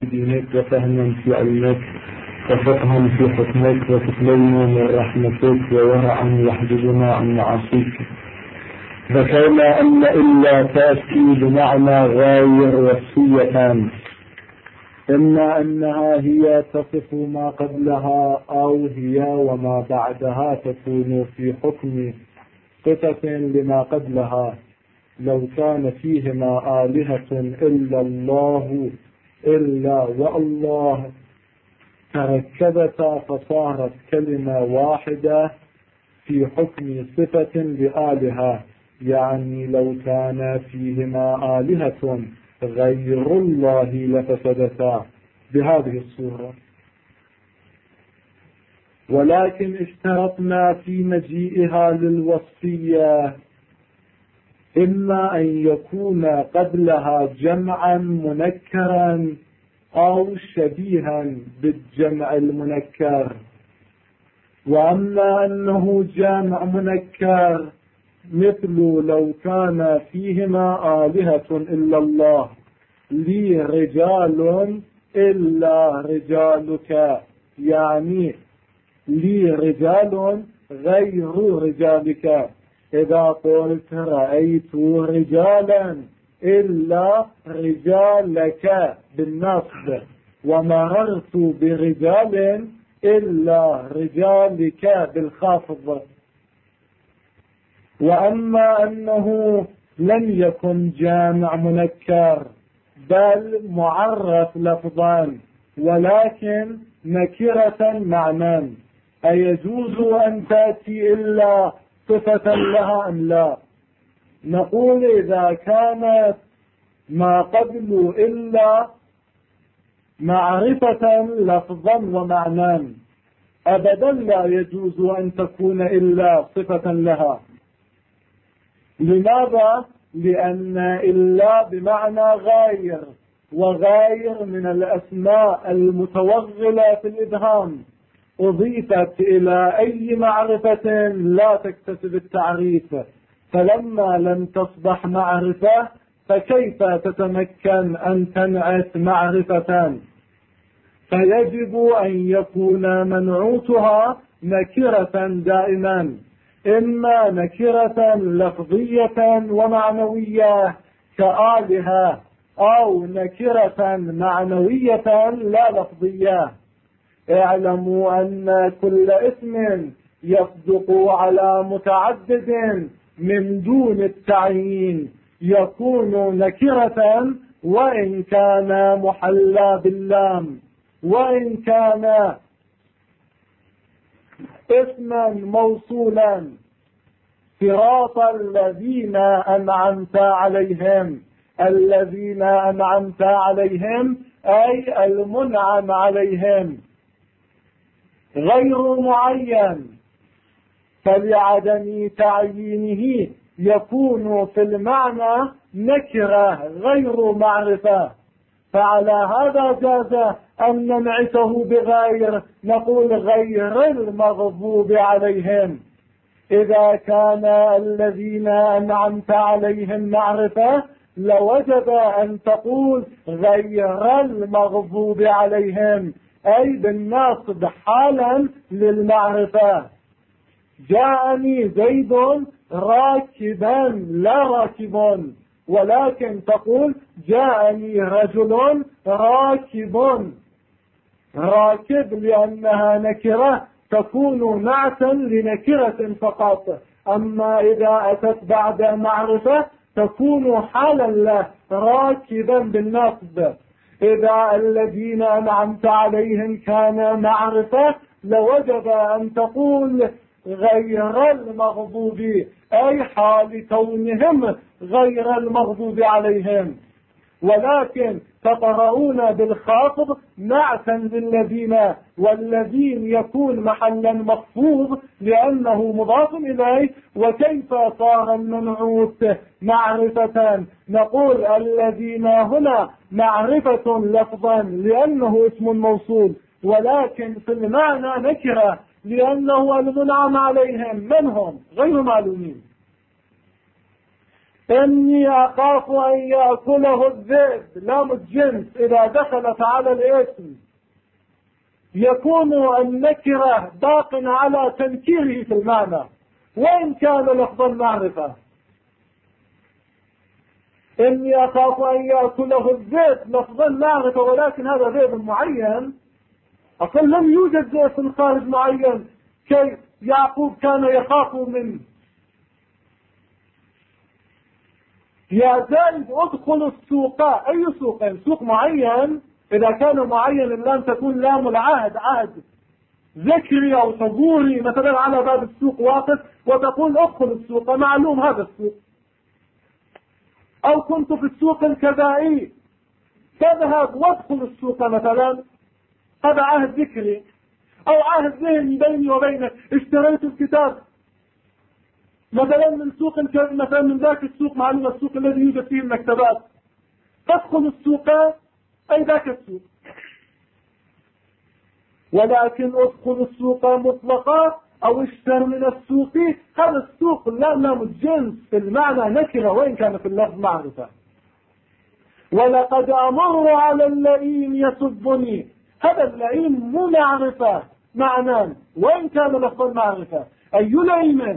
دينك وفهما في علمك وفقها في حكمك وتكلينا من رحمتك وورعا يحجبنا عن معاصيك. ذكرنا أن إلا تأتي بمعنى غير وصية، إما أنها هي تصف ما قبلها أو هي وما بعدها تكون في حكم صفة لما قبلها. لو كان فيهما آلهة إلا الله إلا والله تركبتا فصارت كلمة واحدة في حكم صفة لآلهة، يعني لو كان فيهما آلهة غير الله لفسدتا بهذه الصورة. ولكن اشترطنا في مجيئها للوصية إما أن يكون قبلها جمعا منكرا أو شبيها بالجمع المنكر. وأما أنه جامع منكر مثل لو كان فيهما آلهة إلا الله لي رجال إلا رجالك، يعني لي رجال غير رجالك. إذا قلت رأيت رجالا إلا رجالك بالنصب، ومررت برجال إلا رجالك بالخافض. وأما أنه لم يكن جامع منكر بل معرف لفظا ولكن نكرة معنى، أيجوز أن تأتي إلا صفة لها أم لا؟ نقول إذا كانت ما قبل إلا معرفة لفظا ومعنى أبدا لا يجوز أن تكون إلا صفة لها. لماذا؟ لأن إلا بمعنى غير، وغير من الأسماء المتوغلة في الإبهام أضيفت إلى أي معرفة لا تكتسب التعريف، فلما لم تصبح معرفة فكيف تتمكن أن تنعت معرفة؟ فيجب أن يكون منعوتها نكرة دائما، إما نكرة لفظية ومعنوية كآلهة، أو نكرة معنوية لا لفظية. اعلموا أن كل اسم يصدق على متعدد من دون التعيين يكون نكرة وإن كان محلى باللام، وإن كان اسما موصولا صراط الذين أنعمت عليهم. الذين أنعمت عليهم أي المنعم عليهم غير معين، فلعدم تعيينه يكون في المعنى نكرة غير معرفة. فعلى هذا جاز أن ننعته بغير، نقول غير المغضوب عليهم. إذا كان الذين أنعمت عليهم معرفة لوجب أن تقول غير المغضوب عليهم، أي بالنصب حالا للمعرفة. جاءني زيد راكبا لا راكب، ولكن تقول جاءني رجل راكب. راكب لأنها نكرة تكون نعتا لنكرة فقط، أما إذا أتت بعد معرفة تكون حالا له راكبا بالنصب. إذا الذين أنعمت عليهم كان معرفة لوجب أن تقول غير المغضوب، أي حال كونهم غير المغضوب عليهم. ولكن تقرؤون بالخافض نعتا للذين، والذين يكون محلا مخفوض لأنه مضاف إليه. وكيف صار المنعوت معرفة؟ نقول الذين هنا معرفة لفظا لأنه اسم موصول، ولكن في المعنى نكرة لأنه المنعم عليهم من هم غير معلومين. إني أخاف أن يأكله الذئب، لام الجنس إذا دخلت على الاسم يكون النكرة باق على تنكيره في المعنى وإن كان لفظ المعرفة. إني أخاف أن يأكله الذئب لفظ المعرفة، ولكن هذا ذئب معين، أصلا لم يوجد ذئب في الخارج معين كي يعقوب كان يخاف منه. يا زيد ادخل السوق، أي سوق؟ سوق معين. إذا كان معين اللام تكون لام العهد، عهد ذكري أو صبوري، مثلا على باب السوق واقف وتقول ادخل السوق، معلوم هذا السوق. أو كنت في السوق الكذائي تذهب وادخل السوق مثلا، هذا عهد ذكري. أو عهد ذهني بيني وبينك، اشتريت الكتاب مثلا من سوق مثلا من ذاك السوق، معلوم السوق الذي يوجد فيه المكتبات، تدخل السوق أي ذاك السوق. ولكن ادخل السوق مطلقا أو اشتر من السوق، هذا السوق لام الجنس في المعنى نكرة وإن كان في اللفظ معرفة. ولقد أمر على اللئيم يسبني، هذا اللئيم مو معرفة معنى وإن كان لفظ معرفة. أي لئيم؟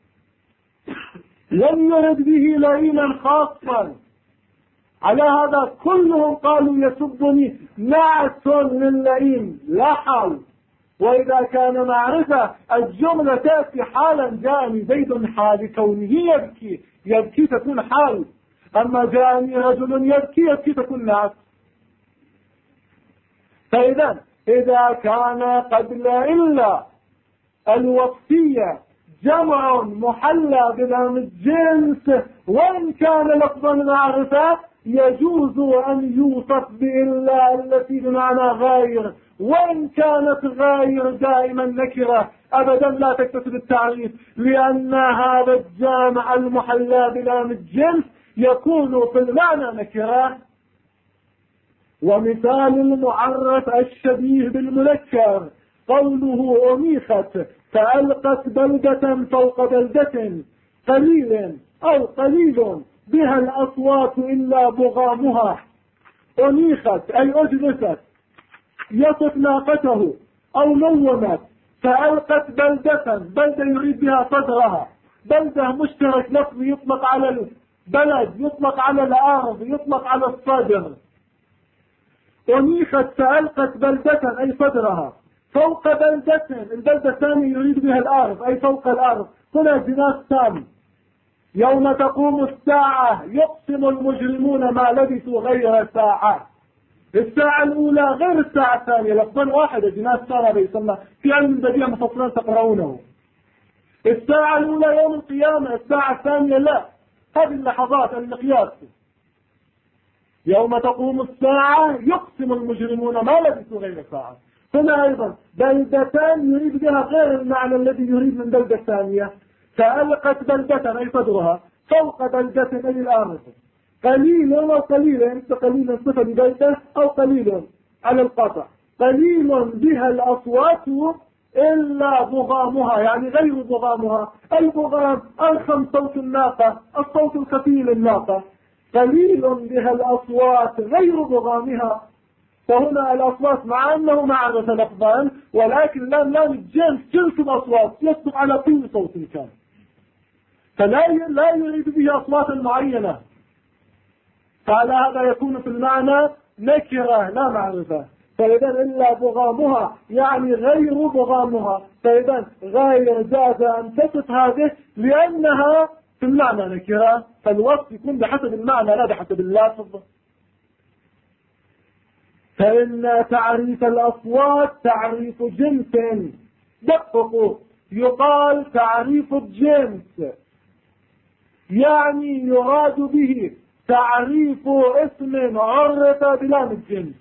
لم يرد به لئيما خاصا. على هذا كلهم قالوا يسبني نعت للئيم لا حال. وإذا كان معرفة الجملة تأتي حالا، جاءني زيد حال كونه يبكي، يبكي تكون حال. أما جاءني رجل يبكي، يبكي تكون نعت. فإذا إذا كان قبل إلا الوصفية جمع محلى بلام الجنس وإن كان لفظا معرفة، يجوز أن يوصف بإلا التي بمعنى غير، وإن كانت غير دائما نكرة أبدا لا تكتسب التعريف، لأن هذا الجامع المحلى بلام الجنس يكون في المعنى نكرة. ومثال المعرف الشبيه بالمنكر قوله أنيخت فألقت بلدة فوق بلدة، قليل أو قليل بها الأصوات إلا بغامها. أنيخت أي أجلست، يصف ناقته أو نومت. فألقت بلدة، بلدة يريد بها صدرها، بلدة مشترك لفظ يطلق على البلد، يطلق على الأرض، يطلق على الصدر. أنيخت فألقت بلدة أي صدرها فوق بلدة، البلدة الثانية يريد بها الأرض أي فوق الأرض. هنا جناس تام. يوم تقوم الساعة يقسم المجرمون ما لبثوا غير ساعة. الساعة الأولى غير الساعة الثانية، لفظا واحدة، جناس تام بيسمى في علم البديع مفصلا تقرؤونه. الساعة الأولى يوم القيامة، الساعة الثانية لا، هذه اللحظات المقياس. يوم تقوم الساعة يقسم المجرمون ما لبثوا غير ساعة. هنا أيضا بلدتان يريد بها غير المعنى الذي يريد من بلدة ثانية. فألقت بلدة أي صدرها فوق بلدة أي الأرض. قليل وقليل، أنت قليلا صفة لبلدة أو قليل على القطع. قليل بها الأصوات إلا بغامها، يعني غير بغامها. البغام أرخم صوت الناقة، الصوت الخفي للناقة. قليل بها الأصوات غير بغامها. فهنا الأصوات مع أنه معرفة لفظان، ولكن لام الجنس جنس الأصوات يصدق على كل صوت كان، فلا يريد به أصواتا معينة. فعلى هذا يكون في المعنى نكرة لا معرفة. فإذا إلا بغامها يعني غير بغامها. فإذا غير جاز أن تصف هذه لأنها في المعنى نكرة، فالوصف يكون بحسب المعنى لا بحسب اللفظ. فإن تعريف الأصوات تعريف جنس. دققوا، يقال تعريف الجنس يعني يراد به تعريف اسم عرف بلام الجنس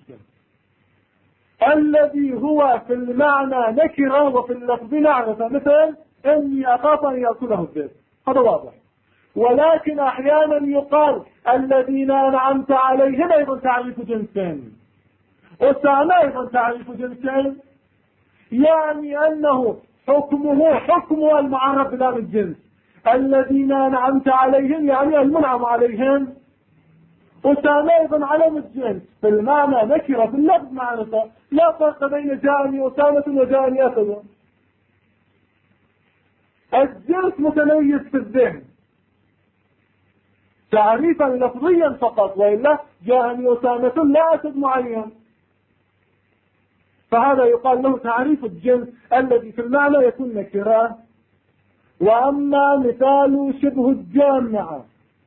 الذي هو في المعنى نكرة وفي اللفظ معرفة، مثل إني أخاف أن يأكله الذئب، هذا واضح. ولكن أحيانا يقال الذين أنعمت عليهم أيضا تعريف جنسين، والثاني أيضا تعريف جنسين، يعني أنه حكمه حكم المعرف بلام الجنس. الذين أنعمت عليهم يعني المنعم عليهم. أسامة أيضا علم الجنس في المعنى نكرة، في اللفظ معرفة. لا فرق بين جاءني أسامة وجاءني أسد. الجنس متميز في الذهن تعريفا لفظيا فقط، وإلا جاءني أسامة لا أسد معين. فهذا يقال له تعريف الجنس الذي في المعنى يكون نكرة. وأما مثال شبه الجامعة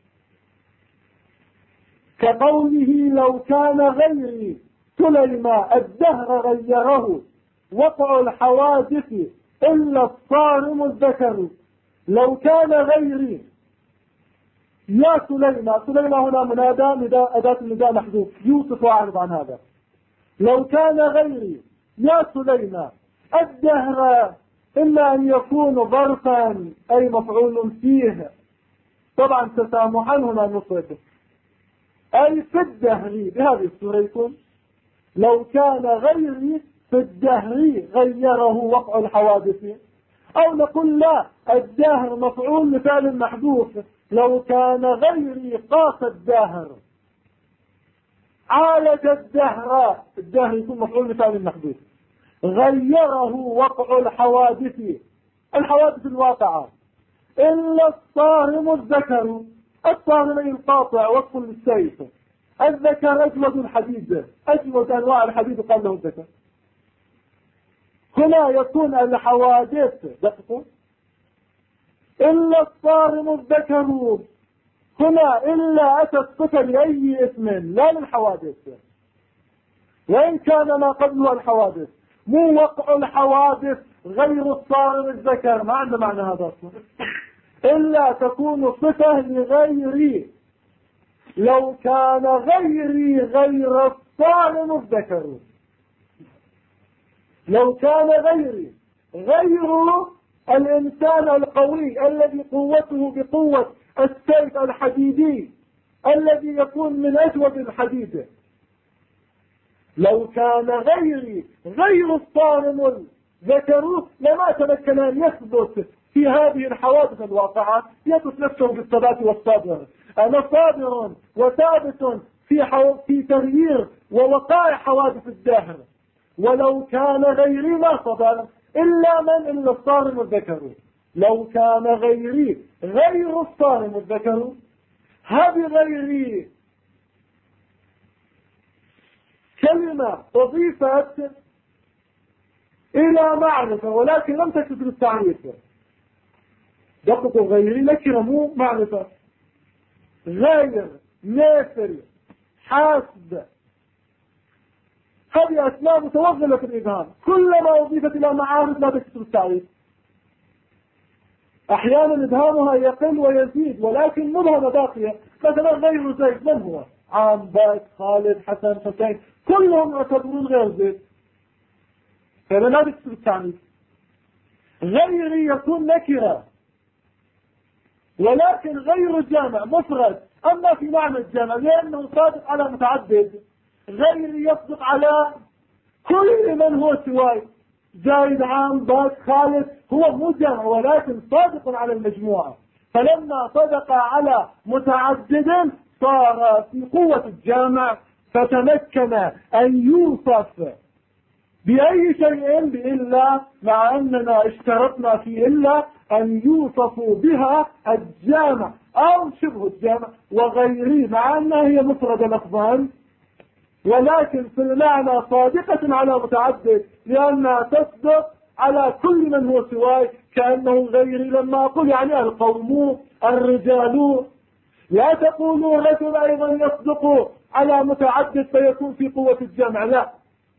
كقوله لو كان غيري سليمان الدهر غيره وقع الحوادث إلا الصارم الذكر. لو كان غيري يا سليمان، سليمان هنا منادى أداة النداء محذوف يوصف وأعرض عن هذا. لو كان غيري يا سليمان الدهر إما أن يكون ظرفا أي مفعول فيه، طبعا تسامحا هنا نصرته، أي في الدهر بهذه الصورة يكون لو كان غيري في الدهر غيره وقع الحوادث. أو نقول لا، الدهر مفعول لفعل محذوف، لو كان غيري قاس الدهر عالج الدهر، الدهر يكون مفعول لفعل محذوف، غيره وقع الحوادث، الحوادث الواقعة. إلا الصارم الذكر، الصارم القاطع وصف للسيف، الذكر أجمد الحديد، أجمد أنواع الحديد قال له الذكر. هنا يكون الحوادث دقيقة إلا الصارم الذكر، هنا إلا أتت صفة لأي اسم لا للحوادث، وإن كان ما قبله الحوادث. مو وقع الحوادث غير الصارم الذكر، ما عنده معنى هذا الصفة، إلا تكون صفة لغيري. لو كان غيري غير الصارم الذكر، لو كان غيري غير الإنسان القوي الذي قوته بقوة السيف الحديدي الذي يكون من أجود الحديد، لو كان غيري غير الصارم الذكر لما تمكن أن يثبت في هذه الحوادث الواقعة، يثبت نفسه بالثبات والصبر. أنا صابر وثابت في تغيير ووقائع حوادث الدهر. ولو كان غيري ما صبر إلا الصارم الذكر. لو كان غيري غير الصارم الذكر، هذه غيري كلمة أضيفت إلى معرفة ولكن لم تكتب التعريف. دقق غيري نكرة مو معرفة. غير، مثل، حاسب، هذه أسماء متوغلة في الإبهام، كلما أضيفت إلى معارف لا تكتب التعريف. أحيانا إبهامها يقل ويزيد ولكن مبهمة باقية. مثلا غير زيد من هو؟ عام، باك، خالد، حسن، حسين، كلهم يعتبرون غير زيد، فلا لا تكتب التعريف. غيري يكون نكرة ولكن غير جامع مفرد، أما في معنى الجامع لأنه صادق على متعدد. غيري يصدق على كل من هو سواي، زايد، عام، باك، خالد، هو مو جامع ولكن صادق على المجموعة. فلما صدق على متعدد صار في قوة الجامع، فتمكن أن يوصف بأي شيء بإلا، مع أننا اشترطنا في إلا أن يوصفوا بها الجامع أو شبه الجامع. وغيره مع أنها هي مفردة لفظان ولكن في المعنى صادقة على متعدد، لأنها تصدق على كل من هو سواي. كأنه غيري لما أقول يعني القوم، الرجال. لا تقولوا رجل أيضا يصدق على متعدد فيكون في قوة الجمع، لا.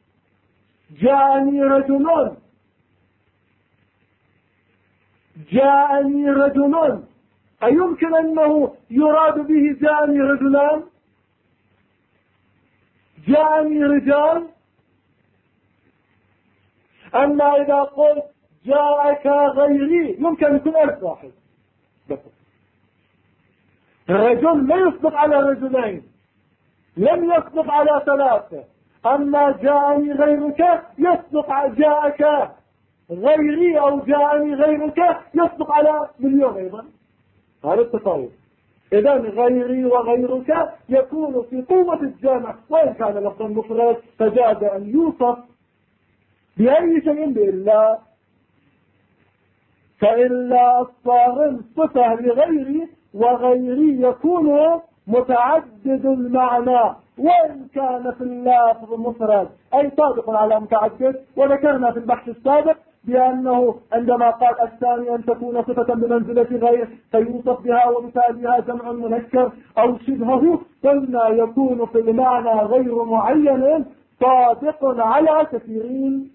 جاءني رجل، جاءني رجل، أيمكن أنه يراد به جاءني رجلان؟ جاءني رجال. أما إذا قلت جاءك غيري يمكن يكون 1000 واحد. الرجل لا يصدق على رجلين، لم يصدق على 3. أما جاءني غيرك يصدق، جاءك غيري أو جاءني غيرك يصدق على 1,000,000 أيضا. هذا التفاوت. إذا غيري وغيرك يكون في قوة الجامع، وإن كان لفظا مفرد فجاز أن يوصف بأي شيء بإلا، فإلا الصارم صفة لغيري، وغيري يكون متعدد المعنى وإن كان في اللفظ مفرد، أي صادق على متعدد. وذكرنا في البحث السابق بأنه عندما قال الثاني أن تكون صفة بمنزلة غير فيوصف بها ومثالها جمع منكر أو شبهه، قلنا يكون في المعنى غير معين صادق على كثيرين.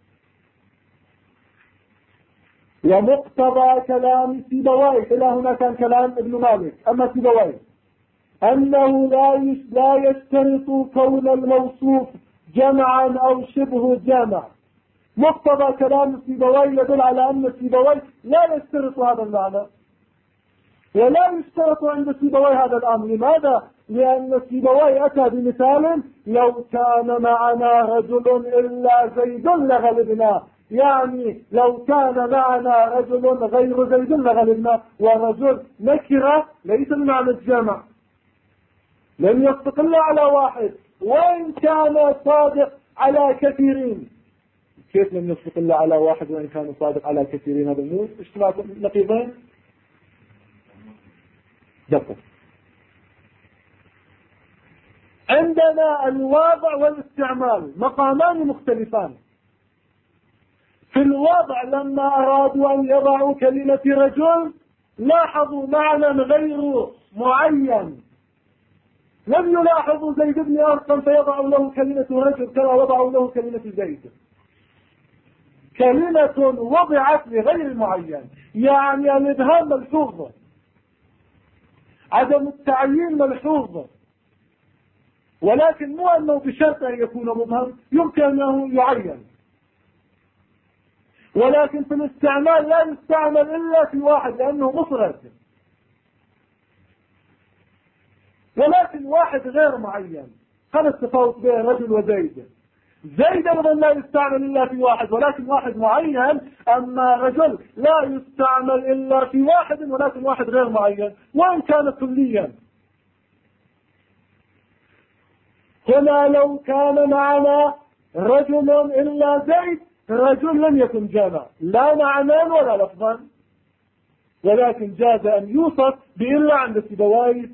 ومقتضى كلام سيبويه، إلى هنا كان كلام ابن مالك، أما سيبويه أنه لا يشترط كون الموصوف جمعا أو شبه جمع. مقتضى كلام سيبويه يدل على أن سيبويه لا يشترط هذا المعنى، ولا يشترط عند سيبويه هذا الأمر. لماذا؟ لأن سيبويه أتى بمثال: لو كان معنا رجل إلا زيد لغلبنا، يعني لو كان معنا رجل غير زيد لغلبنا، ورجل نكرة ليس بمعنى الجمع، لم يصدق إلا على واحد وإن كان صادق على كثيرين. كيف لم يصدق إلا على واحد وإن كان صادق على كثيرين؟ هذا النوع اشتباه نقيضين. دقق. عندنا الوضع والاستعمال مقامان مختلفان. في الوضع لما أرادوا أن يضعوا كلمة رجل لاحظوا معنى غير معين، لم يلاحظوا زيد بن أرقم فيضعوا له كلمة رجل كما وضعوا له كلمة زيد. كلمة وضعت لغير معين، يعني الإبهام ملحوظ، عدم التعيين ملحوظ، ولكن مو أنه بشرط أن يكون مبهم، يمكن أنه يعين. ولكن في الاستعمال لا يستعمل إلا في واحد لأنه مفرد، ولكن واحد غير معين. هذا التفاوت بين رجل وزيد. زيد أيضا لا يستعمل إلا في واحد ولكن واحد معين، أما رجل لا يستعمل إلا في واحد ولكن واحد غير معين وإن كان كليا. هنا لو كان معنا رجل إلا زيد، رجل لم يكن جامع لا معنى ولا لفظا، ولكن جاز أن يوصف بإلا عند سيبويه.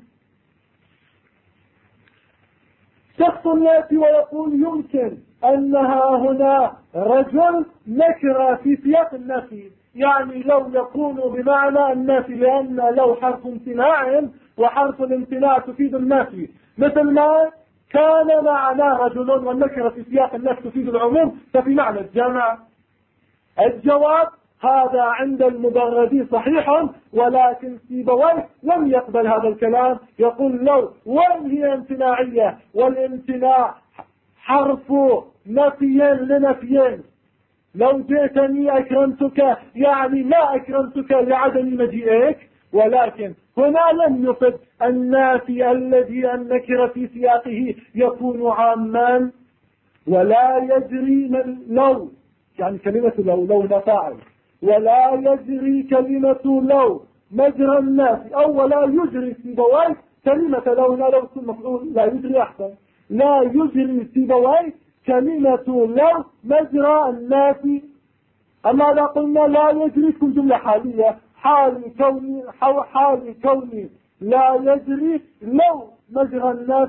شخص يأتي ويقول يمكن أنها هنا رجل نكرة في سياق النفي، يعني لو يكون بمعنى النفي، لأن لو حرف امتناع وحرف الامتناع تفيد النفي، مثل ما كان معنا رجل والنكرة في سياق النفي تفيد العموم، ففي معنى الجمع. الجواب هذا عند المبردي صحيح، ولكن سيبويه لم يقبل هذا الكلام، يقول لو وإن هي امتناعية والامتناع حرف نفي لنفيين، لو جئتني أكرمتك يعني لا أكرمتك لعدم مجيئك، ولكن هنا لم يفد النافي الذي النكر في سياقه يكون عاما. ولا يجري من لو، يعني كلمة لو نفاعل، ولا يجري كلمة لو مجرى الناس، أو ولا يجري سيبويه كلمة لو مفعول لا يجري أحسن، لا يجري سيبويه كلمة لو مجرى الناس. أما إذا قلنا لا يجري تكون جملة حالية، حال كوني لا يجري لو مجرى الناس.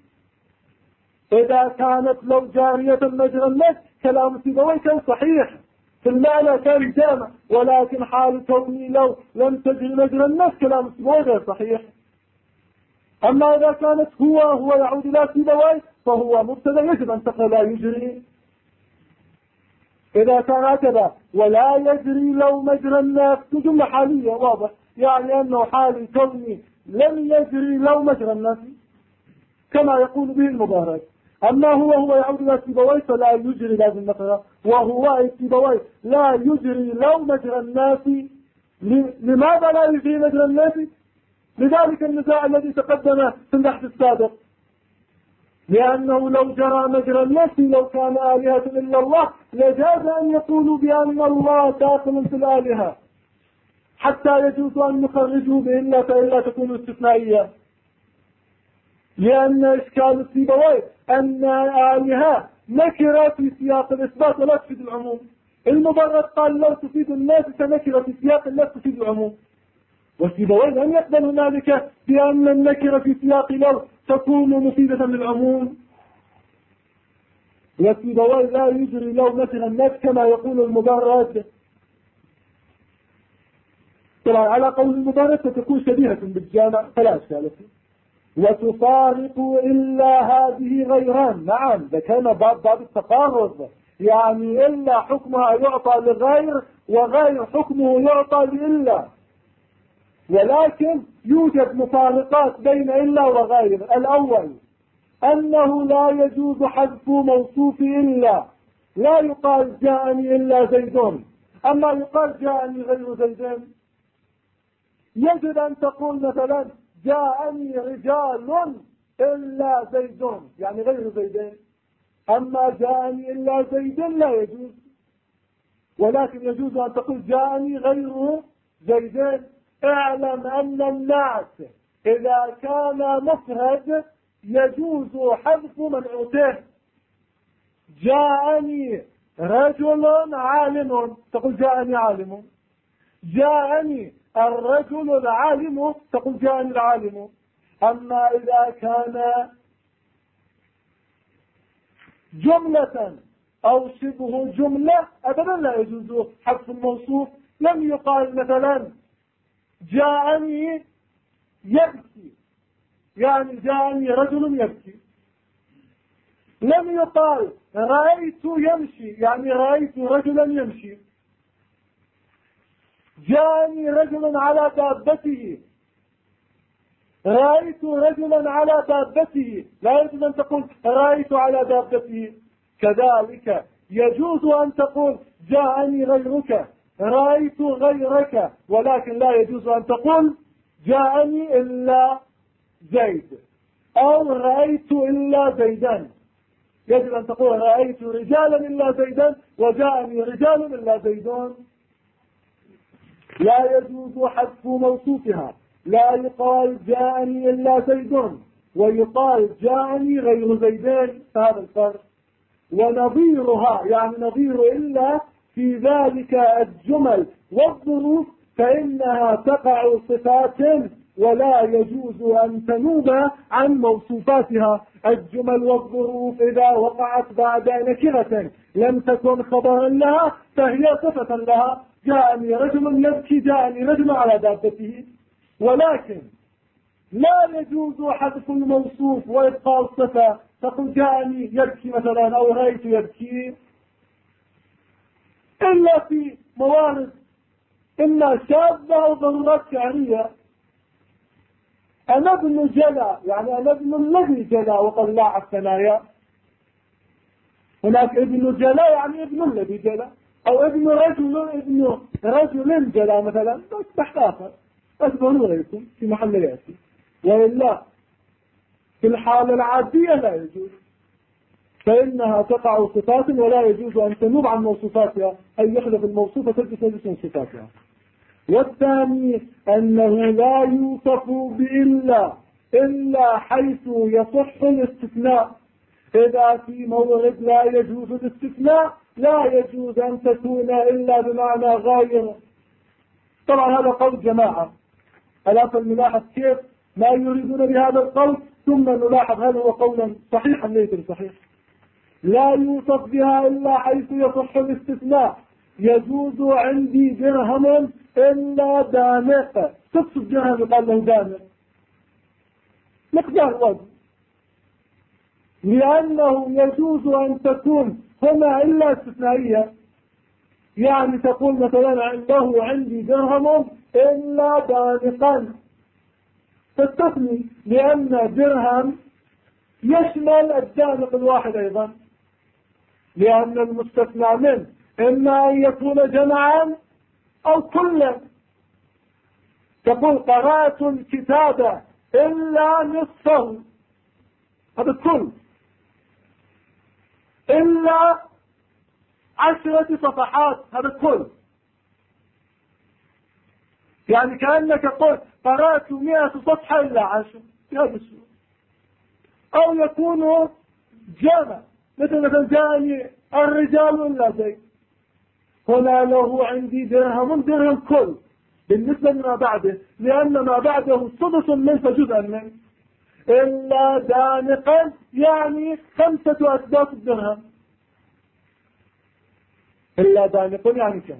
إذا كانت لو جارية مجرى الناس كلام سيبويه كان صحيح في المعنى كان جامع، ولكن حال كوني لو لم تجري مجرى الناس كلام سيبويه غير صحيح. أما إذا كانت هو يعود إلى سيبويه فهو مبتدا يجب أن تقول لا يجري. إذا كان هكذا ولا يجري لو مجرى الناس جملة حالية واضح، يعني أنه حال كوني لم يجري لو مجرى الناس كما يقول به المبارك. أما هو يعود إلى سيبويه فلا يجري، لازم نقرأ وهو سيبويه لا يجري لو مجرى الناس. لماذا لا يجري مجرى الناس؟ لذلك النزاع الذي تقدم في البحث السابق، لأنه لو جرى مجرى الناس لو كان آلهة إلا الله لجاز أن يقولوا بأن الله داخل في الآلهة، حتى يجوز أن نخرجه بإلا فإلا تكون استثنائية. لأن إشكال السيبويه أن آلهة نكرة في سياق الإثبات ولا تفيد العموم. المبرد قال لو تفيد الناس فنكرة في سياق لا تفيد العموم، والسيبويه لم يقبل هنالك بأن النكرة في سياق لو تكون مفيدة للعموم. والسيبويه لا يجري لو مثلا الناس كما يقول المبرد. طبعا على قول المبرد ستكون شبيهة بالجامع فلا إشكال فيه. وتفارق إلا هذه غيران. نعم، ده كان باب التقارب، يعني إلا حكمها يعطى لغير وغير حكمه يعطى لإلا، ولكن يوجد مفارقات بين إلا وغير. الأول أنه لا يجوز حذف موصوف إلا، لا يقال جاءني إلا زيدون، أما يقال جاءني غير زيدين. يجب أن تقول مثلا جاءني رجال إلا زيدون، يعني غير زيدين. أما جاءني إلا زيد لا يجوز، ولكن يجوز أن تقول جاءني غير زيدين. اعلم أن الناس إذا كان مفرد يجوز حذف منعوته. جاءني رجل عالم تقول جاءني عالم، جاءني الرجل العالم تقول جاءني العالم. أما إذا كان جملة أو شبه جملة أبدا لا يجوز حذف الموصوف. لم يقال مثلا جاءني يبكي، يعني جاءني رجل يبكي. لم يقال رأيت يمشي، يعني رأيت رجلا يمشي. جاءني رجل على دابته، رأيت رجلا على دابته، لا يجوز أن تقول رأيت على دابته. كذلك يجوز أن تقول جاءني غيرك، رأيت غيرك، ولكن لا يجوز أن تقول جاءني إلا زيد أو رأيت إلا زيدا. يجب أن تقول رأيت رجالا إلا زيدا وجاءني رجال إلا زيدون. لا يجوز حذف موصوفها، لا يقال جاءني إلا زيدون ويقال جاءني غير زيدين، هذا الفرق. ونظيرها يعني نظير إلا في ذلك الجمل والظروف فإنها تقع صفات ولا يجوز أن تنوب عن موصوفاتها. الجمل والظروف إذا وقعت بعد نكرة لم تكن خبرا لها فهي صفة لها. جاءني رجل يبكي، جاءني رجل على دابته. ولكن لا يجوز حذف الموصوف وإبقاء الصفة، تقول جاءني يبكي مثلا أو رأيت يبكي، إلا في موارد إما شاذة أو ضرورات شعرية. أنا ابن جلا، يعني أنا ابن الذي جلا وطلع الثنايا. هناك ابن جلا يعني ابن الذي جلا، أو ابن رجل جلا مثلا، بس تحت آخر أسبروا غيركم في محل يأتي. وإلا في الحالة العادية لا يجوز، فإنها تقع صفات ولا يجوز أن تنوب عن موصوفاتها، أي يخلف الموصوفة تلبس نجس من صفاتها. والثاني أنه لا يوصف إلا حيث يصح الاستثناء. إذا في مورد لا يجوز الاستثناء لا يجوز أن تكون إلا بمعنى غير. طبعا هذا قول جماعة، ألا فلنلاحظ كيف ما يريدون بهذا القول، ثم نلاحظ هل هو قولا صحيحا ليس صحيح. لا يوصف بها إلا حيث يصح الاستثناء. يجوز عندي درهم إلا دانق، تقصد درهم يقال له دانق مقدار وزن، لأنه يجوز أن تكون هنا إلا استثنائية. يعني تقول مثلا عنده عندي درهم إلا دانقا، تستثني، لأن درهم يشمل الدانق الواحد أيضا، لأن المستثنى منه إما أن يكون جمعا أو كلا. تقول قرأت الكتاب إلا نصفه، هذا كل، إلا 10 صفحات، هذا كل. يعني كأنك قلت قرأت 100 صفحة إلا 10 في هذا السورة. أو يكون جمع مثل جاءني الرجال إلا زيد، هنا له عندي درهم كل بالنسبة لما بعده، لأن ما بعده سدس منه جزءا منه، إلا دانقا يعني 5 أسداس الدرهم. إلا دانق يعني كم؟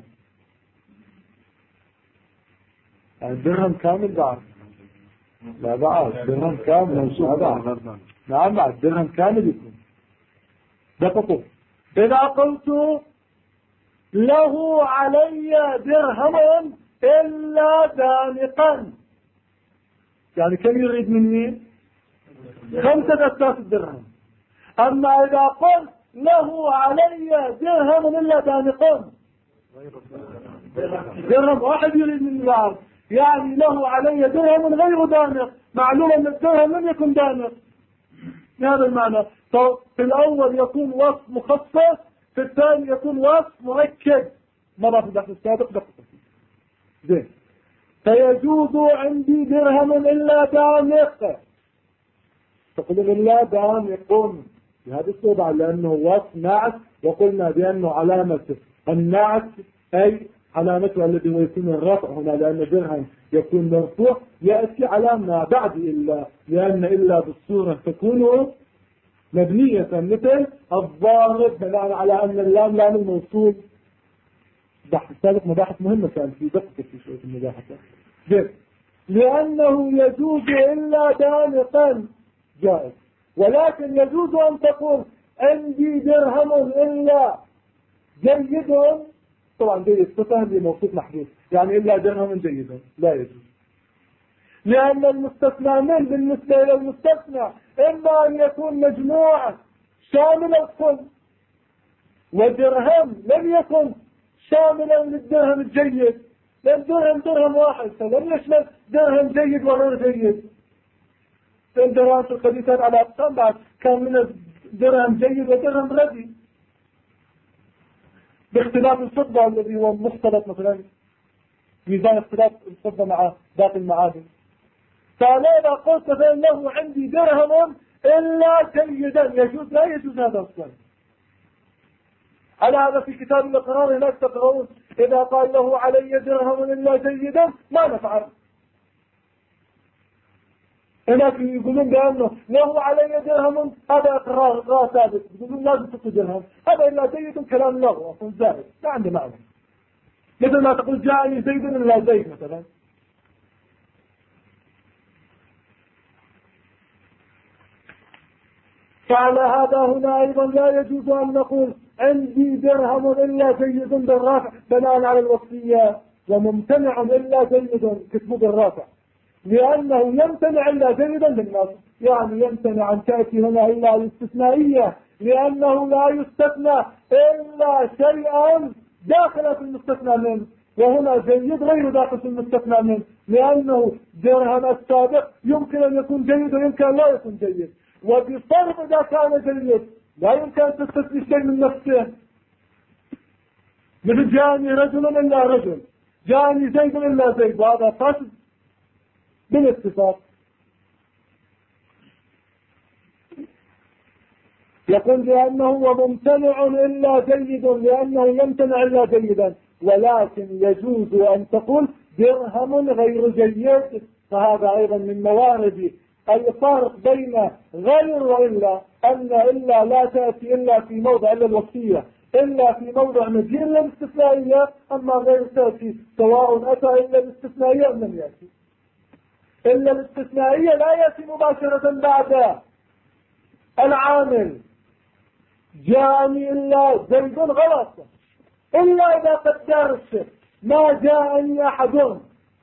يعني درهم كامل بعد؟ لا بعد درهم كامل منصوب بعد. نعم بعد درهم كامل يكون دققوا. إذا قلت له علي درهم إلا دانقا، يعني كم يريد مني؟ 5 أسداس الدرهم. أما إذا قلت له علي درهم إلا دانقا، درهم واحد يريد مني بعض، يعني له علي درهم غير دانق. معلوم أن الدرهم لم يكن دانق بهذا المعنى. في الأول يكون وصف مخصص، في الثاني يكون وصف مؤكد. مرة في البحث السابق دقيقة زين. فيجوز عندي درهم إلا دانق، تقول إلا دانق بهذا الصورة لأنه وصف نعت، وقلنا بأنه علامة النعت أي علامته الذي هو يكون الرفع هنا، لأن درهم يكون مرفوع يأتي علامة بعد إلا، لأن إلا بالصورة تكون مبنية مثل الضارب، بناء على أن اللام لام الموصول. بحث سابق مباحث مهمة كان في دقة في شوية المباحثة. لأنه يجوز إلا دانقا جائز، ولكن يجوز أن تقول عندي درهم إلا جيد، طبعا جيد تفهم لموصوف محدود، يعني إلا درهم جيد لا يجوز، لأن المستثنى من بالنسبة إلى المستثنى إما أن يكون مجموع شامل الكل، ودرهم لم يكن شاملا للدرهم الجيد، لأن درهم واحد فلم يشمل درهم جيد وغير جيد. لأن دراسة القديسات على أقسام بعد كان من الدرهم جيد ودرهم ردي، باختلاف الفضة الذي هو مختلط، مثلا ميزان اختلاف الفضة مع باقي المعادن. فأنا إذا قلت فإنه عندي درهم إلا جيدا يجوز لا يجوز هذا أصلا. على هذا في كتاب الإقرار هناك تقرؤون إذا قال له علي درهم إلا جيدا ما نفعل. هناك يقولون بأنه له علي درهم، هذا إقرار ثابت، يقولون لازم تقول درهم، هذا إلا جيد كلام لغو أصلا زائد لا عنده معنى. مثل ما تقول جاءني زيد إلا زيد مثلا. فعلى هذا هنا أيضا لا يجوز أن نقول عندي درهم إلا جيد بالرافع بناء على الوصية، وممتنع إلا جيد كتب بالرافع، لأنه يمتنع إلا جيدا بالنص، يعني يمتنع أن تأتي هنا إلا الاستثنائية، لأنه لا يستثنى إلا شيئا داخل في المستثنى منه، وهنا جيد غير داخل في المستثنى منه، لأنه درهم السابق يمكن أن يكون جيد ويمكن أن لا يكون جيد، وبصرف إذا كان جيد لا يمكن أن تستثني شيء من نفسه. مثل جاءني رجل إلا رجل، جاءني زيد إلا زيد، وهذا قصد بالاتفاق. يقول لأنه وممتنع إلا جيد، لأنه يمتنع إلا جيدا، ولكن يجوز أن تقول درهم غير جيد، فهذا أيضا من موارد الفرق بين غير وإلا، أن إلا لا تأتي إلا في موضع إلا الوصية، إلا في موضع مجيء إلا الاستثنائية، أما غير تأتي سواء أتى إلا الاستثنائية أم لم يأتي. إلا الاستثنائية لا يأتي مباشرة بعد العامل، جاءني إلا زيد غلط، إلا إذا قدرت ما جاءني أحد،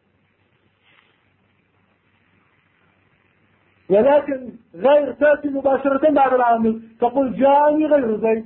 ولكن غير تأتي مباشرة بعد العامل، تقول جاءني غير زيد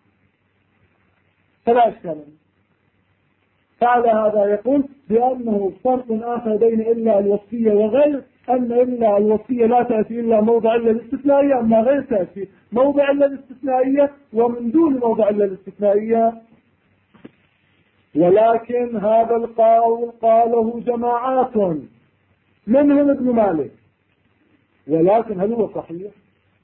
فلا إشكال. فعلى هذا يقول بأنه فرق آخر بين إلا الوصية وغير، أن إلا الوصية لا تأتي إلا موضع إلا الاستثنائية، أما غير تأتي موضع إلا الاستثنائية ومن دون موضع إلا الاستثنائية. ولكن هذا القول قاله جماعات منهم ابن مالك، ولكن هل هو صحيح؟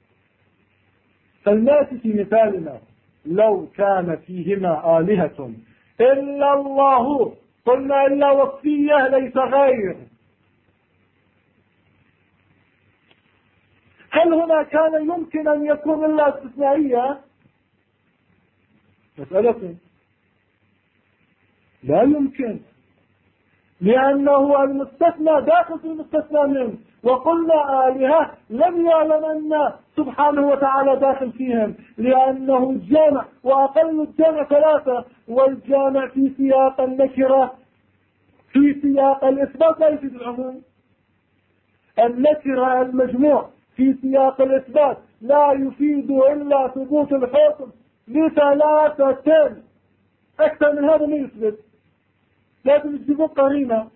فلنأتي في مثالنا: لو كان فيهما آلهة إلا الله، قلنا إلا وصفية ليس غير، هل هنا كان يمكن أن يكون إلا استثنائية؟ مسألة لا يمكن، لأنه المستثنى داخل في المستثنى منه، وقلنا آلهة لم يعلم أن سبحانه وتعالى داخل فيهم، لأنه الجامع وأقل الجامع 3، والجامع في سياق النكرة في سياق الإثبات لا يفيد العموم. النكرة المجموع في سياق الإثبات لا يفيد إلا ثبوت الحكم ل3، أكثر من هذا ما يثبت، لازم يجيبوا قرينة.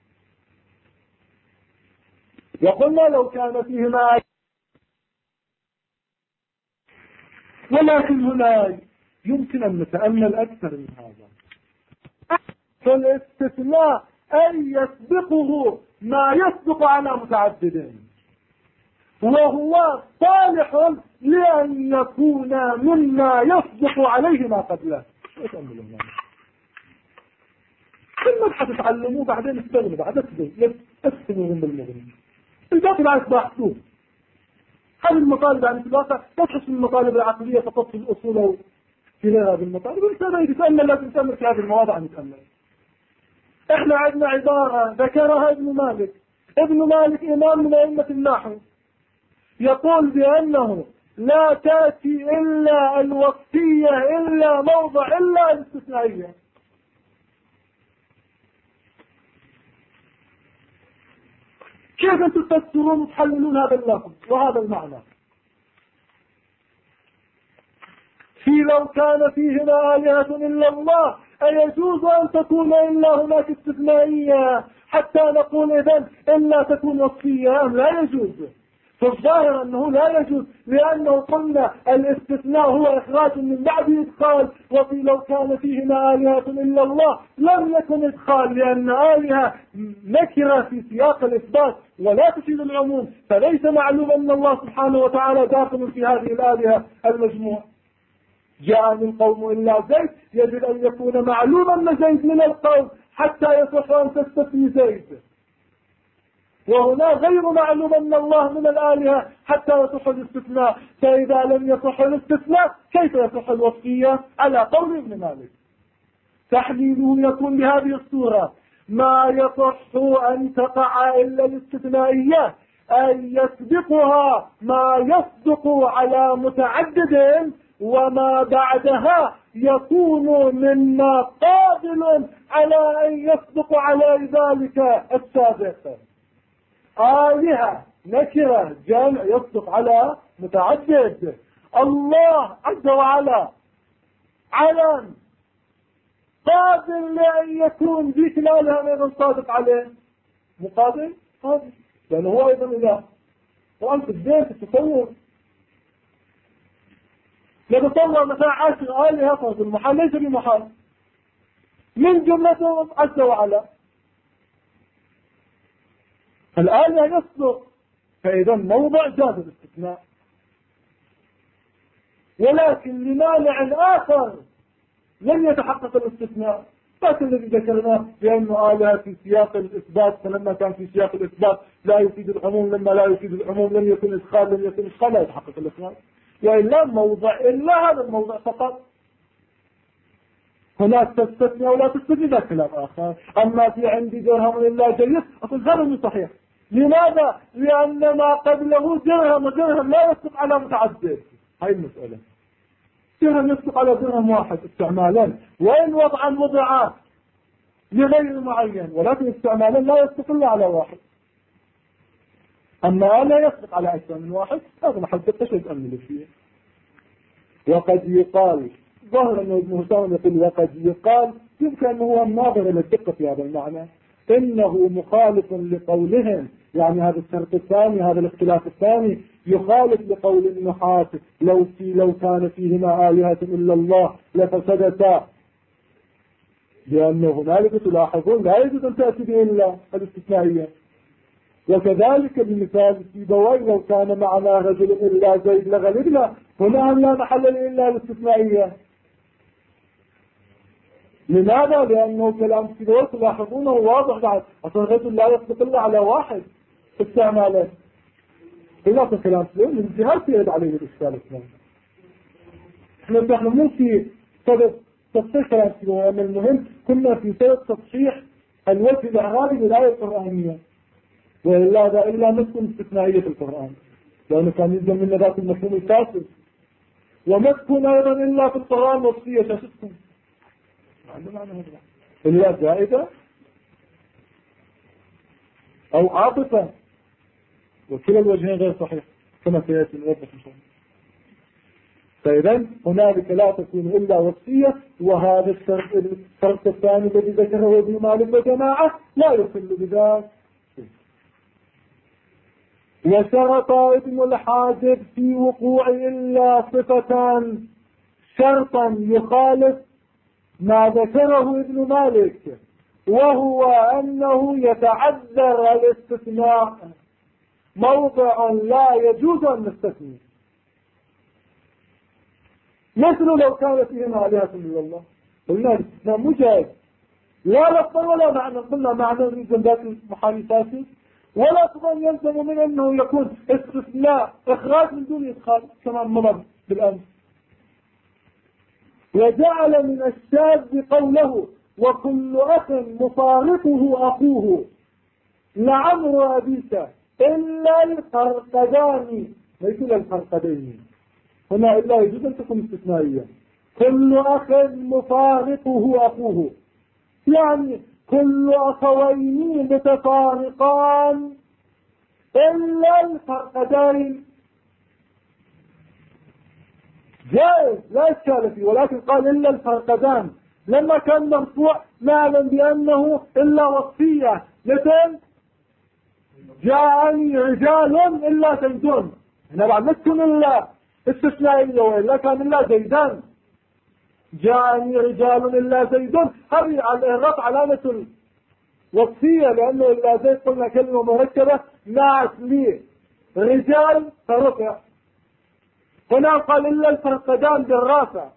وقلنا لو كان فيهما، ولكن هنا يمكن أن نتأمل أكثر من هذا. فالاستثناء أن يسبقه ما يسبق على متعدد، وهو صالح لأن يكون مما يسبق عليه ما قبله. كل مبحث تعلموه بعدين استغنوا، بعد استغنوا من المغني الباقي بعد بحثوه. هذه المطالب عن الواقع تبحث من المطالب العقلية فقط في الأصول في هذه المطالب، والإنسان يتأمل لازم يتأمل في هذه المواضع. نتأمل. احنا عندنا عبارة ذكرها ابن مالك. ابن مالك إمام من أئمة النحو، يقول بأنه لا تأتي إلا الوصفية إلا موضع إلا الاستثنائية. كيف أنتم تفسرون وتحللون هذا اللفظ وهذا المعنى؟ في لو كان فيهما آلهة إلا الله، أيجوز أن تكون إلا هناك استثنائية حتى نقول إذن إلا تكون وصفية أم لا يجوز؟ فالظاهر أنه لا يجوز، لأنه قلنا الاستثناء هو إخراج من بعد إدخال، وفي لو كان فيهما آلهة إلا الله لم يكن إدخال، لأن آلهة نكرة في سياق الإثبات ولا تفيد العموم، فليس معلوم أن الله سبحانه وتعالى داخل في هذه الآلهة المجموع. جاء من قوم إلا زيد، يجب أن يكون معلوما أن زيد من القوم حتى يصح أن تستثني زيد، وهنا غير معلوم أن الله من الآلهة حتى يصح الاستثناء. فإذا لم يصح الاستثناء كيف يصح الوصفية؟ على قول ابن مالك تحليله يكون بهذه الصورة: ما يصح أن تقع إلا الاستثنائية أن يسبقها ما يصدق على متعدد، وما بعدها يكون مما قابل على أن يسبق على ذلك السابق. آلهة نكرة جامع يصدق على متعدد. الله عز وعلا علم قابل لأن يكون ذيك الآلهة أيضا صادق عليه مقابل قابل، لأنه هو أيضا إله. وأنت بديت تتصور نتصور مثلا 10 آلهة فوق المحال، ليس بمحال من جملتهم عز وعلا الآلهة يصدق، فإذا موضع جاز الاستثناء. ولكن لمانع آخر لم يتحقق الاستثناء، لكن الذي ذكرناه بأنه آلهة في سياق الإثبات، فلما كان في سياق الإثبات لا يفيد العموم، لما لا يفيد العموم لم يكن إدخال، لم يكن إدخال، لا يتحقق الاستثناء. وإلا موضع إلا هذا الموضع فقط، هناك تستثني ولا تستثني ذا كلام آخر. أما في عندي درهم إلا جيد، أقول هذا صحيح. لماذا؟ لأن ما قبله درهم، ودرهم لا يصدق على متعدد. هاي المسألة، درهم يصدق على درهم واحد استعمالا، وإن وضعا وضعات لغير معين، ولكن استعمالا لا يصدق إلا على واحد. أما لا يصدق على أكثر من واحد، هذا محل تشهد أمل فيه. وقد يقال ظاهر أنه ابن هشام يقول وقد يقال، يمكن أنه هو الناظر إلى الدقة في هذا المعنى، إنه مخالف لقولهم، يعني هذا الشرط الثاني، هذا الاختلاف الثاني يخالف لقول النحاة لو كان فيهما آلهة إلا الله لفسدتا. لأنه هنالك تلاحظون لا يجوز أن تأتي به إلا الاستثنائية. وكذلك بمثال سيبويه لو كان معنا رجل إلا زيد لغلبنا، هنا لا محل إلا الاستثنائية. لماذا؟ لأنه كلام سيبويه تلاحظونه واضح بعد، أصلا الرجل لا يصدق إلا على واحد استعماله. إلا في كلام سيبويه من جهات يرد عليه الإشكال الثاني. احنا مو في سبب تصحيح كلام سيبويه، من المهم كنا في سبب تصحيح الوجه الإعرابي للآية القرآنية، إلا مسكن استثنائية في القرآن، لأنه كان يلزم من ذات المفهوم الفاسد. ومسكن أيضا إلا في القرآن وصية شاشتكم إلا زائدة أو عاطفة، وكلا الوجهين غير صحيح كما سيأتي نوضح إن شاء الله. فإذا هنالك لا تكون إلا وصية، وهذا الشرط الثاني الذي ذكره ابن مالك وجماعة لا يخل بذلك. وشرط ابن الحاجب في وقوع إلا صفتان شرطا يخالف ما ذكره ابن مالك، وهو أنه يتعذر الاستثناء موضعا لا يجوز أن نستثني، مثل لو كان فيهما آلهة إلا الله، قلنا الاستثناء مجاز لا لفظا ولا معنى، قلنا معنى يلزم ذات المحالفات، ولا تظن يلزم من أنه يكون استثناء إخراج من دون إدخال كما مر بالأمس. وجعل من الشاذ قوله وكل أخ مفارقه أخوه لعمر أبيك إلا الفرقدان، ليس الفرقدين، هنا إلا يجوز أن تكون استثنائية. كل أخ مفارقه أخوه يعني كل أخوين متفارقان إلا الفرقدين، جائز لا إشكال فيه، ولكن قال إلا الفرقدان لما كان مرفوع نعلم بأنه إلا وصية، مثل جاءني رجال إلا زيدون، هنا بعد ما تكون إلا استثنائية، وإلا كان إلا زيدان، جاءني رجال إلا زيدون، هذه الرفع علامة الوصية، لأنه إلا زيد قلنا كلمة مركبة نعت لي رجال فرفع. هنا قال إلا الفرقدان بالرافع،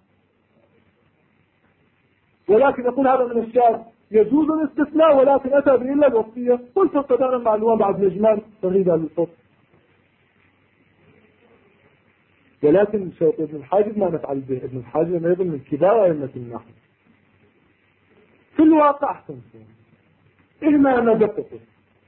ولكن يقول هذا من الشاذ، يجوز الاستثناء ولكن أتى بإلا الوصية، والفرقدان المعلومة بعد الإجمال تغيب على الفصل. ولكن شوط ابن الحاجب ما نفعل به، ابن الحاجب أيضا من كبار أئمة النحو في الواقع أحسن إما أنا دقته.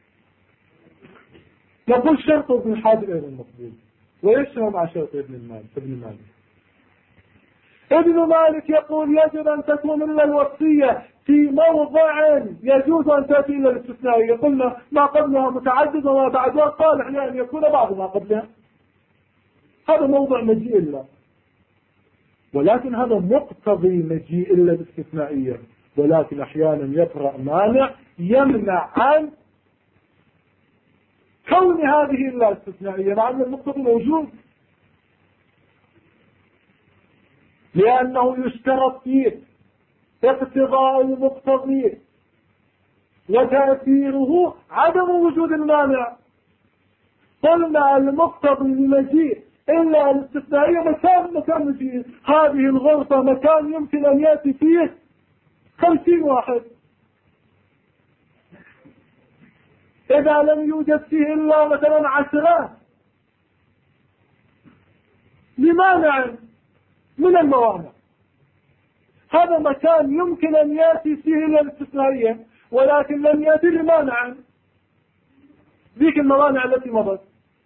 نقول شرط ابن الحاجب أيضا مقبول ويشرب مع شرط ابن مالك. ابن مالك يقول يجب أن تكون إلا الوصية في موضع يجوز أن تأتي إلا الاستثنائية، قلنا ما قبلها متعدد وما بعدها صالح لأن يكون بعض ما قبلها، هذا موضع مجيء إلا، ولكن هذا مقتضي مجيء إلا الاستثنائية، ولكن أحيانا يطرأ مانع يمنع عن كون هذه إلا الاستثنائية مع أن المقتضي موجود، لأنه يشترط فيه اقتضاء المقتضي وتأثيره عدم وجود المانع. قلنا المقتضي لمجيء إلا الاستثنائية مكان مجيء، هذه الغرفة مكان يمكن أن يأتي فيه 50 واحد، إذا لم يوجد فيه إلا مثلا 10 لمانع من الموانع، هذا مكان يمكن أن يأتي فيه إلا الاستثنائية ولكن لم يأتي لمانع، ذيك الموانع التي مضت.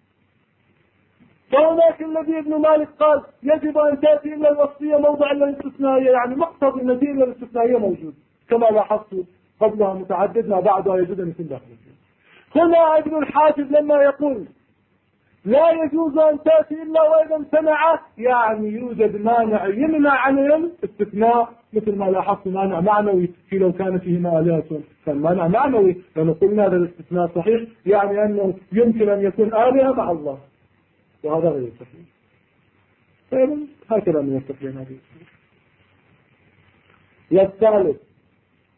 فهناك الذي ابن مالك قال يجب أن تأتي إلا الوصية موضع إلا الاستثنائية، يعني مقتضي النتيجة إلا الاستثنائية موجود كما لاحظت قبلها متعدد ما بعدها يجوز أن يكون داخل. هنا ابن الحاجب لما يقول لا يجوز أن تأتي إلا وإذا امتنع، يعني يوجد مانع يمنع عن الاستثناء، مثل ما لاحظت مانع معنوي في لو كان فيهما آلهة، فالمانع معنوي لأنه قلنا هذا الاستثناء صحيح، يعني أنه يمكن أن يكون آلهة مع الله، وهذا غير صحيح. هكذا من التقرير هذه. والثالث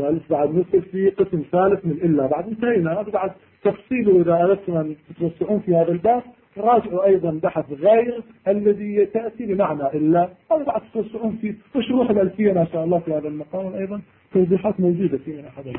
الثالث بعد ندخل في قسم ثالث من إلا بعد انتهينا. هذا بعد تفصيله إذا أردتم أن تتوسعون في هذا الباب راجعوا أيضا بحث غير الذي تأتي بمعنى إلا. هذا بعد تتوسعون في وشروح الألفية ما شاء الله في هذا المقام أيضا توضيحات موجودة في من أحد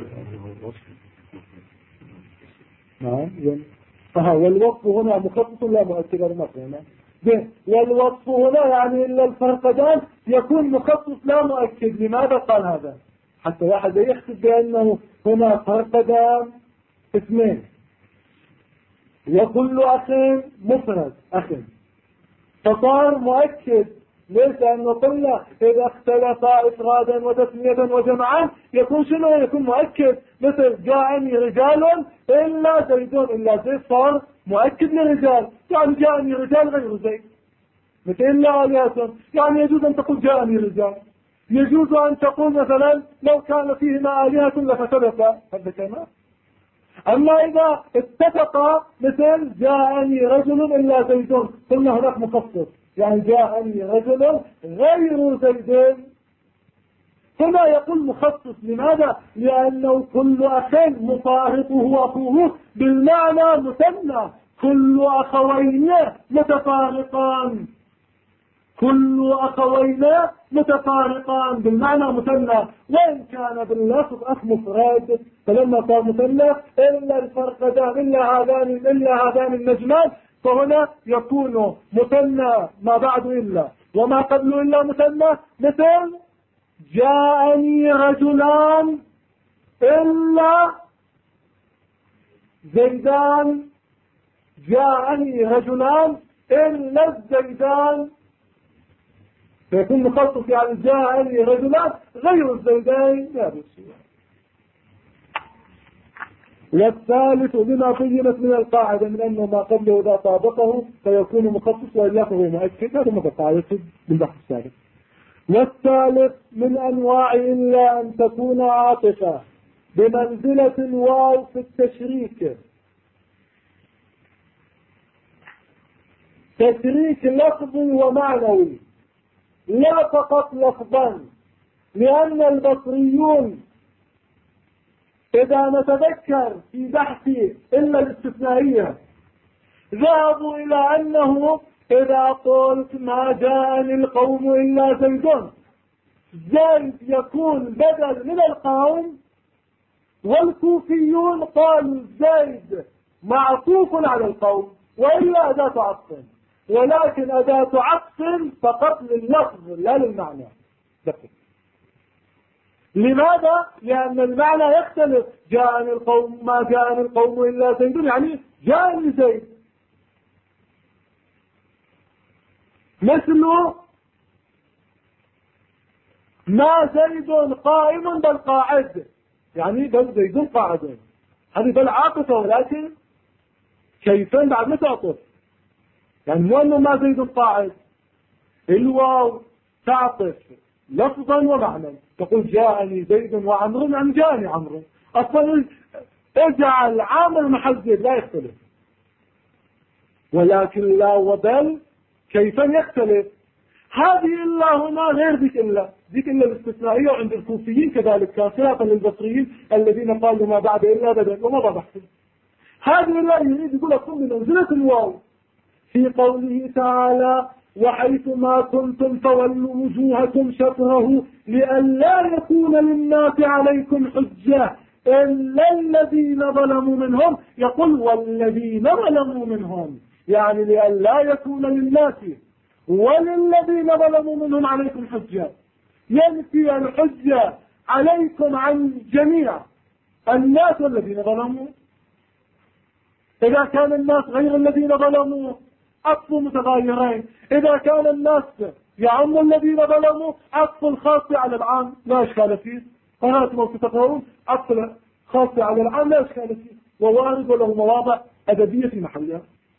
نعم. والوصف هنا مخصص لا مؤكد المقام. والوصف هنا يعني إلا الفرقدان يكون مخصص لا مؤكد. لماذا قال هذا؟ حتى واحد يحسب بأنه هنا فرقدان اثنين وكل أخ مفرد أخ فصار مؤكد. ليس أنه قلنا إذا اختلفا إفرادا وتسمية وجمعا يكون شنو؟ يكون مؤكد. مثل جاءني رجال إلا زيدون، إلا زيد صار مؤكد للرجال، يعني جاءني رجال غير زيد. مثل إلا آلهة، يعني يجوز أن تقول جاءني رجال، يجوز أن تقول مثلا لو كان فيهما آلهة لفسدتا، هذا كلام. أما إذا اتفقا مثل جاءني رجل إلا زيدون قلنا هناك مخصص، يعني جاءني رجل غير زيد. هنا يقول مخصص. لماذا؟ لأنه كل أخ مفارقه أخوه بالمعنى مثنى، كل أخوين متفارقان، كل أخوين متفارقان بالمعنى مثنى. وإن كان باللفظ أخ مفرد فلما صار مثنى إلا الفرقدان إلا هذان النجمان فهنا يكون مثنى ما بعد إلا وما قبل إلا مثنى. مثل جاءني رجلان إلا زيدان، جاءني رجلان إلا الزيدان، فيكون مخصص يعني جاءني رجلان غير الزيدين. لا بشيء. والثالث بما بينت من القاعدة من أنه ما قبله إذا طابقه فيكون مخصص وإلا فهو مؤكد. هذا مثل قاعدة بالبحث الثالث. والثالث من أنواع إلا أن تكون عاطفة بمنزلة الواو في التشريك، تشريك لفظي ومعنوي لا فقط لفظا. لأن البصريون إذا نتذكر في بحث إلا الاستثنائية ذهبوا إلى أنه إذا قلت ما جاءني القوم إلا زيد، زيد يكون بدل من القوم. والكوفيون قالوا زيد معطوف على القوم وإلا أداة عطف، ولكن أداة عطف فقط لللفظ لا للمعنى. لماذا؟ لأن المعنى يختلف. جاءني القوم ما جاءني القوم إلا زيد يعني جاءني زيد. مثل ما زيد قائم بل قاعد، يعني بل زيد قاعد، هذه بل عاطفة ولكن كيفين بعد ما تعطف. يعني مو أنه ما زيد قاعد، الواو تعطف لفظا ومعنى. تقول جاءني زيد وعمر يعني جاءني عمرو، أصلا اجعل عامل محل زيد لا يختلف. ولكن لا وبل كيف يختلف. هذه إلا هنا غير ذيك إلا، ذيك إلا الاستثنائية عند الكوفيين كذلك كان خلافا للبصريين الذين قالوا ما بعد إلا بدل وما بحث. هذه إلا يريد يقول لكم من منزلة الواو في قوله تعالى وحيث ما كنتم فولوا وجوهكم شطره لئلا يكون للناس عليكم حجة إلا الذين ظلموا منهم. يقول والذين ظلموا منهم، يعني لئلا يكون للناس وللذين ظلموا منهم عليكم حجة، ينفي الحجة عليكم عن جميع الناس والذين ظلموا. إذا كان الناس غير الذين ظلموا عطف متغايرين، إذا كان الناس يعم الذين ظلموا عطف الخاص على العام لا إشكال فيه. فهذا ما تتقرؤون عطف الخاص على العام لا إشكال فيه، ووارد له مواضع أدبية في محلها.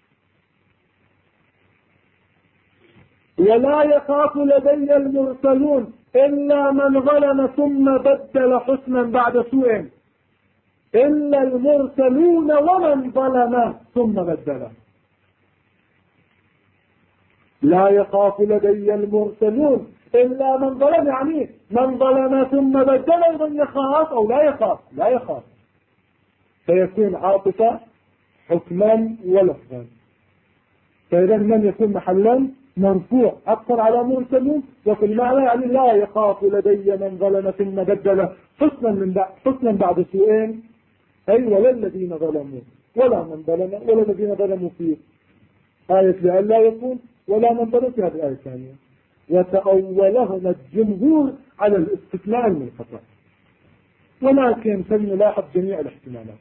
ولا يخاف لدي المرسلون إلا من ظلم ثم بدل حسنا بعد سوء، إلا المرسلون ومن ظلم ثم بدل. لا يخاف لدي المرسلون إلا من ظلم، يعني من ظلم ثم بدل أيضا يخاف أو لا يخاف؟ لا يخاف. فيكون عاطفة حكما ولفظا. فإذا من يكون محلا مرفوع أكثر على مرسلون، وفي المعنى يعني لا يخاف لدي من ظلم ثم بدل حسنا بعد سوءين، أي ولا الذين ظلموا ولا من ظلم ولا الذين ظلموا في آية لأن لا يكون ولا من ظلم في هذه الآية الثانية. وتأولهما الجمهور على الاستثناء المنقطع، ولكن فلنلاحظ جميع الاحتمالات.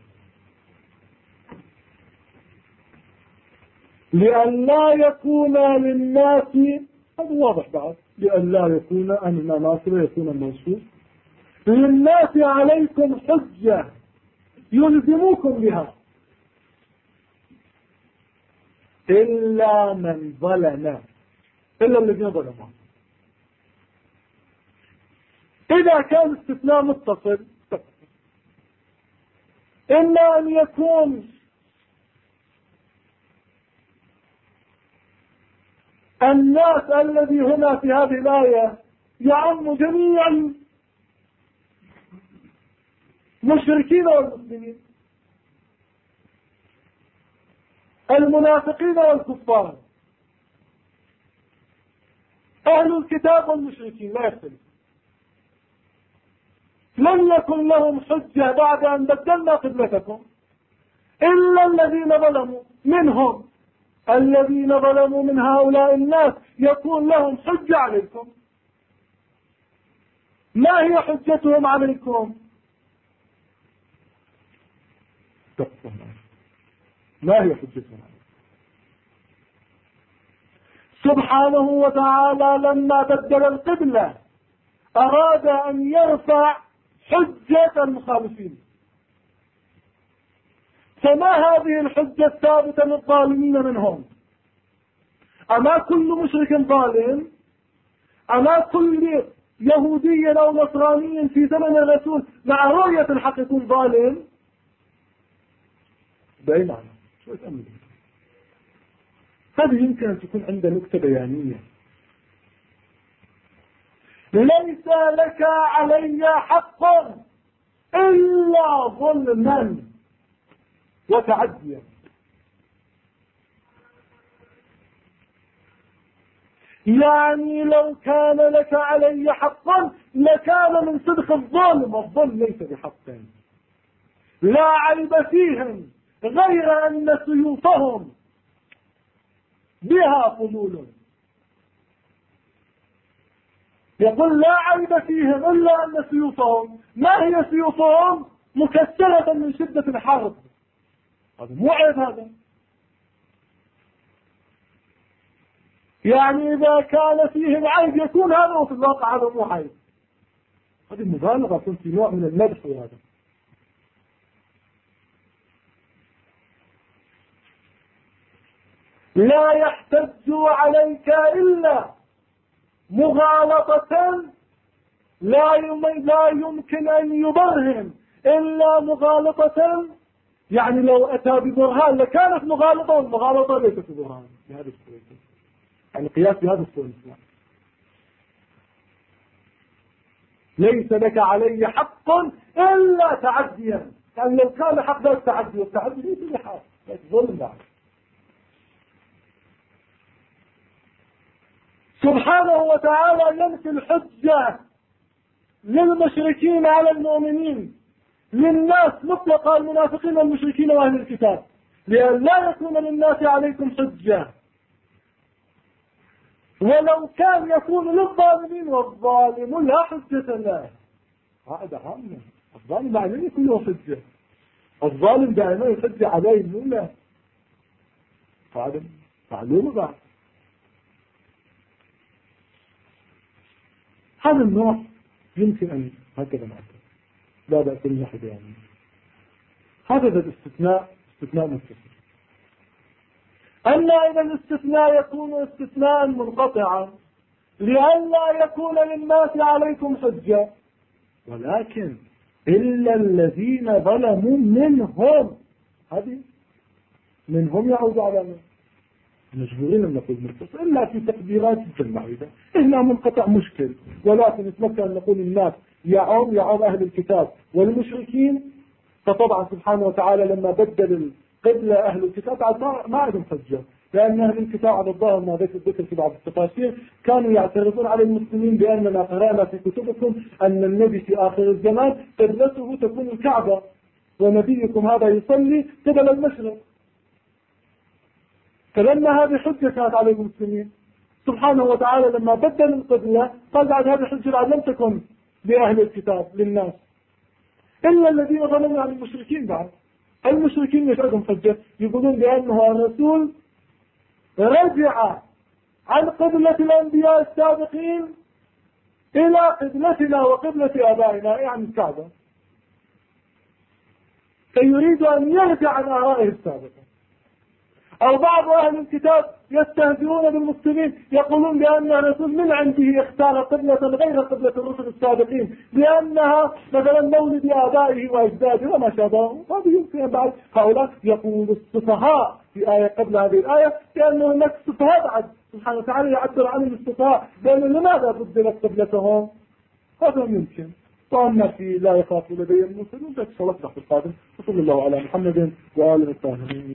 لأن لا يكون للناس، هذا واضح بعد، لأن لا يكون أن ناصر يكون الموصوف للناس عليكم حجة يلزموكم بها إلا من ظلم، إلا الذين ظلموا. إذا كان استثناء متصل إما أن يكون الناس الذي هنا في هذه الآية يعم جميع المشركين والمسلمين، المنافقين والكفار، أهل الكتاب والمشركين لا يختلف. لم يكن لهم حجة بعد أن بدلنا قبلتكم إلا الذين ظلموا منهم. الذين ظلموا من هؤلاء الناس يكون لهم حجة عليكم. ما هي حجتهم عليكم؟ ما هي حجتهم عليكم؟ سبحانه وتعالى لما بدل القبلة أراد أن يرفع حجة المخالفين. فما هذه الحجة الثابتة للظالمين منهم؟ أما كل مشرك ظالم؟ أما كل يهودي أو نصراني في زمن الرسول مع رؤية الحق يكون ظالم؟ بأي معنى؟ شو تأمل؟ هذه يمكن أن تكون عند نكتة بيانية. ليس لك علي حق إلا ظلما وتعديا. يعني لو كان لك علي حقا لكان من صدق الظالم، والظلم ليس بحق لا عيب فيهم، غير أن سيوفهم بها فضول. يقول لا عيب فيهم إلا أن سيوفهم، ما هي سيوفهم؟ مكسرة من شدة الحرب. هذا مو عيب. هذا يعني إذا كان فيهم عيب يكون هذا، وفي الواقع هذا مو عيب. هذه مبالغة في نوع من المدح. هذا لا يحتج عليك إلا مغالطة، لا يمكن أن يبرهن إلا مغالطة. يعني لو أتى ببرهان لكانت مغالطة، والمغالطة ليست ببرهان بهذا الصورة. يعني قياس بهذا الصورة. ليس لك علي حق إلا تعديا، يعني لو كان حق ذلك تعدي، والتعدي ليس بحق، ليس ظلم بعد. سبحانه وتعالى ينفي الحجة للمشركين على المؤمنين، للناس مطلقا، المنافقين والمشركين وأهل الكتاب، لأن لا يكون للناس عليكم حجة. ولو كان يكون للظالمين، والظالم لا حجة له. هذا عامة. الظالم دائما يكون له حجة، الظالم دائما يحجة عليه ولا هذا معلومة بعد. هذا النوع يمكن أن هكذا نعتبر، لا بأس من ناحية يعني. هذا الاستثناء استثناء متصل. أما إذا الاستثناء يكون استثناء منقطعا لئلا يكون للناس عليكم حجة، ولكن إلا الذين ظلموا منهم، هذه منهم يعود على من؟ مجبورين أن نقول منفصل إلا في تقديرات جدا معيدة. هنا منقطع مشكل، ولكن نتمكن أن نقول الناس يعم أهل الكتاب والمشركين. فطبعا سبحانه وتعالى لما بدل القبلة أهل الكتاب ما عندهم حجة، لأن أهل الكتاب على الظاهر ما ذكر في بعض التفاسير كانوا يعترضون على المسلمين بأننا قرأنا في كتبكم أن النبي في آخر الزمان قبلته تكون الكعبة ونبيكم هذا يصلي قبل المشرق. فلما هذه حجة كانت على المسلمين، سبحانه وتعالى لما بدل القبلة قال بعد هذه الحجة لم تكن لأهل الكتاب للناس إلا الذين ظلموا عن المشركين. بعد المشركين يشهدهم حجة، يقولون بأنه الرسول رجع عن قبلة الأنبياء السابقين إلى قبلتنا وقبلة آبائنا، يعني الكعبة، فيريد أن يرجع عن آرائه السابقة. أو بعض أهل الكتاب يستهزئون بالمسلمين، يقولون بأن الرسول من عنده اختار قبلة غير قبلة الرسل السابقين، لأنها مثلا مولد آبائه وأجداده وما شابه. هذا يمكن بعد هؤلاء يقول السفهاء في آية قبل هذه الآية لأنه هناك السفهاء بعد سبحانه وتعالى يعبر عن السفهاء لأنه لماذا بدلت قبلتهم؟ هذا يمكن. وأما في لا يخاف لدي المسلمين فإن شاء الله في القادم. وصلى الله على محمد وآله الطاهرين.